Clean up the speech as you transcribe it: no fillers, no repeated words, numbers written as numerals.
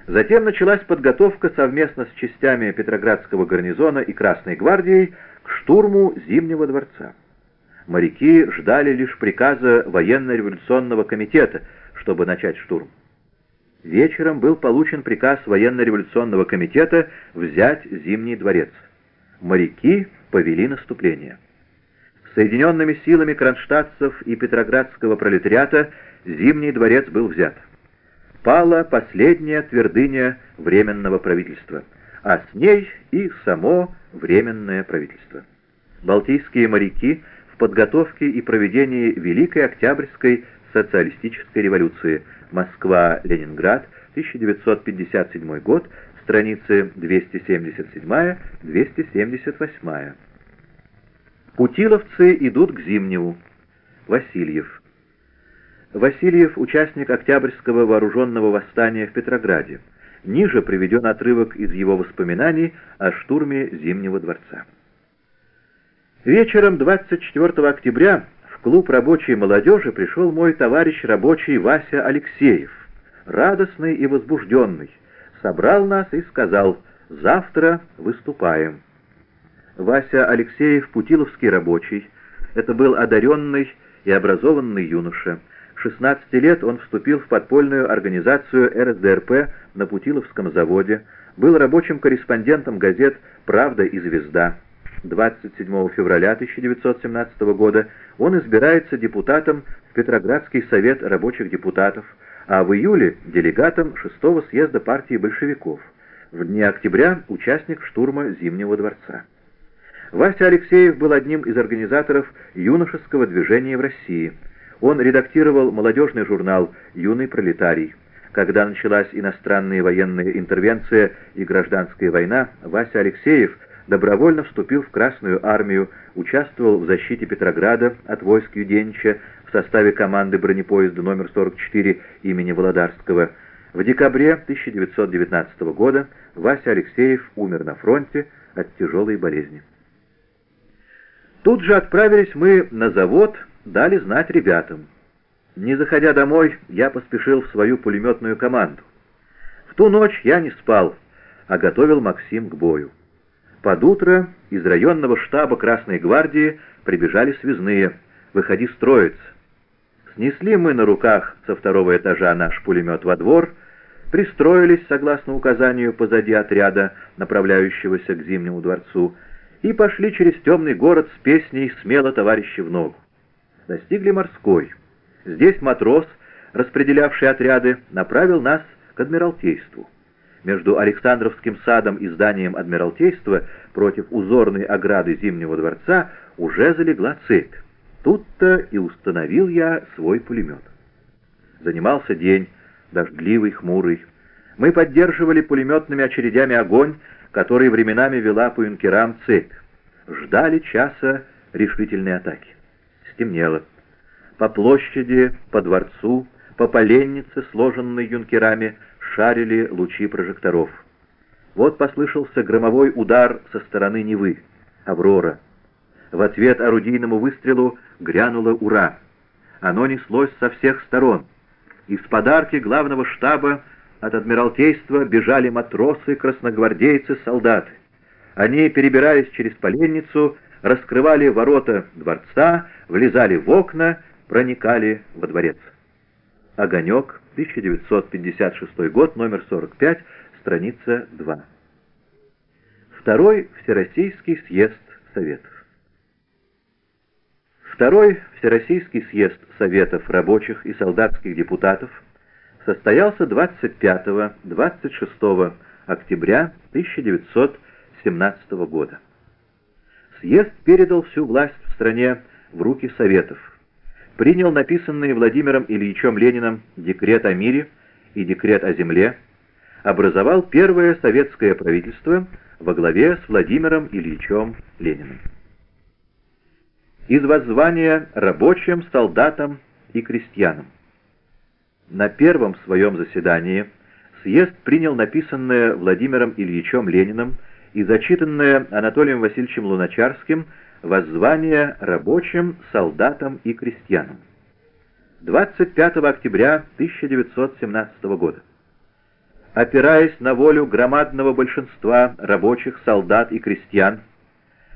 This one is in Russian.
Затем началась подготовка совместно с частями Петроградского гарнизона и Красной гвардией к штурму Зимнего дворца. Моряки ждали лишь приказа военно-революционного комитета, чтобы начать штурм. Вечером был получен приказ военно-революционного комитета взять Зимний дворец. Моряки повели наступление. Соединенными силами кронштадтцев и петроградского пролетариата Зимний дворец был взят. Пала последняя твердыня Временного правительства, а с ней и само Временное правительство. Балтийские моряки в подготовке и проведении Великой Октябрьской социалистической революции. Москва-Ленинград, 1957 год, страницы 277-278. Путиловцы идут к Зимнему. Васильев. Васильев — участник Октябрьского вооруженного восстания в Петрограде. Ниже приведен отрывок из его воспоминаний о штурме Зимнего дворца. Вечером 24 октября в клуб рабочей молодежи пришел мой товарищ рабочий Вася Алексеев, радостный и возбужденный, собрал нас и сказал: «Завтра выступаем». Вася Алексеев — путиловский рабочий. Это был одаренный и образованный юноша. 16 лет он вступил в подпольную организацию РСДРП на Путиловском заводе, был рабочим корреспондентом газет «Правда» и «Звезда». 27 февраля 1917 года он избирается депутатом в Петроградский совет рабочих депутатов, а в июле — делегатом 6-го съезда партии большевиков. В дни октября — участник штурма Зимнего дворца. Вася Алексеев был одним из организаторов юношеского движения в России. Он редактировал молодежный журнал «Юный пролетарий». Когда началась иностранная военная интервенция и гражданская война, Вася Алексеев добровольно вступил в Красную армию, участвовал в защите Петрограда от войск Юденича в составе команды бронепоезда номер 44 имени Володарского. В декабре 1919 года Вася Алексеев умер на фронте от тяжелой болезни. Тут же отправились мы на завод, дали знать ребятам. Не заходя домой, я поспешил в свою пулеметную команду. В ту ночь я не спал, а готовил Максим к бою. Под утро из районного штаба Красной гвардии прибежали связные: «Выходи строиться». Снесли мы на руках со 2-го этажа наш пулемет во двор, пристроились согласно указанию позади отряда, направляющегося к Зимнему дворцу, и пошли через темный город с песней «Смело, товарищи, в ногу». Достигли Морской. Здесь матрос, распределявший отряды, направил нас к Адмиралтейству. Между Александровским садом и зданием Адмиралтейства против узорной ограды Зимнего дворца уже залегла цепь. Тут-то и установил я свой пулемет. Занимался день, дождливый, хмурый. Мы поддерживали пулеметными очередями огонь, который временами вела по юнкерам цепь. Ждали часа решительной атаки. Стемнело. По площади, по дворцу, по поленнице, сложенной юнкерами, шарили лучи прожекторов. Вот послышался громовой удар со стороны Невы. Аврора. В ответ орудийному выстрелу грянуло «Ура!». Оно неслось со всех сторон. Из-под арки главного штаба от Адмиралтейства бежали матросы, красногвардейцы, солдаты. Они перебирались через поленницу, раскрывали ворота дворца, влезали в окна, проникали во дворец. Огонек, 1956 год, номер 45, страница 2. Второй Всероссийский съезд Советов. Второй Всероссийский съезд Советов рабочих и солдатских депутатов состоялся 25-26 октября 1917 года. Съезд передал всю власть в стране в руки Советов, принял написанные Владимиром Ильичем Лениным декрет о мире и декрет о земле, образовал первое советское правительство во главе с Владимиром Ильичем Лениным. Из воззвания рабочим, солдатам и крестьянам. На первом своем заседании съезд принял написанное Владимиром Ильичем Лениным и зачитанное Анатолием Васильевичем Луначарским воззвание рабочим, солдатам и крестьянам. 25 октября 1917 года. опираясь на волю громадного большинства рабочих, солдат и крестьян,